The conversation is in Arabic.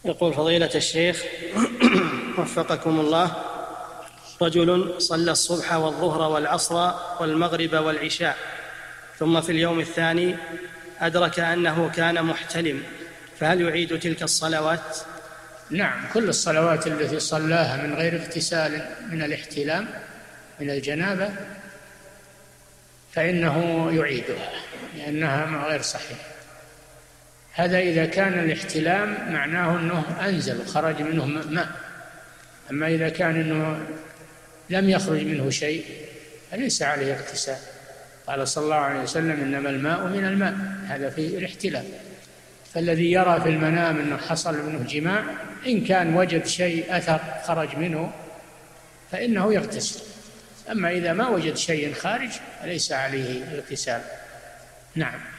يقول فضيلة الشيخ وفقكم الله: رجل صلى الصبح والظهر والعصر والمغرب والعشاء، ثم في اليوم الثاني أدرك أنه كان محتلم، فهل يعيد تلك الصلوات؟ نعم، كل الصلوات التي صلاها من غير اغتسال من الاحتلام من الجنابة فإنه يعيدها لأنها غير صحيح. هذا إذا كان الاحتلام معناه أنه أنزل وخرج منه ماء، أما إذا كان أنه لم يخرج منه شيء فليس عليه اغتسال. قال صلى الله عليه وسلم: إنما الماء من الماء، هذا في الاحتلام. فالذي يرى في المنام أنه حصل منه جماع إن كان وجد شيء أثر خرج منه فإنه يغتسل، أما إذا ما وجد شيء خارج فليس عليه اغتسال. نعم.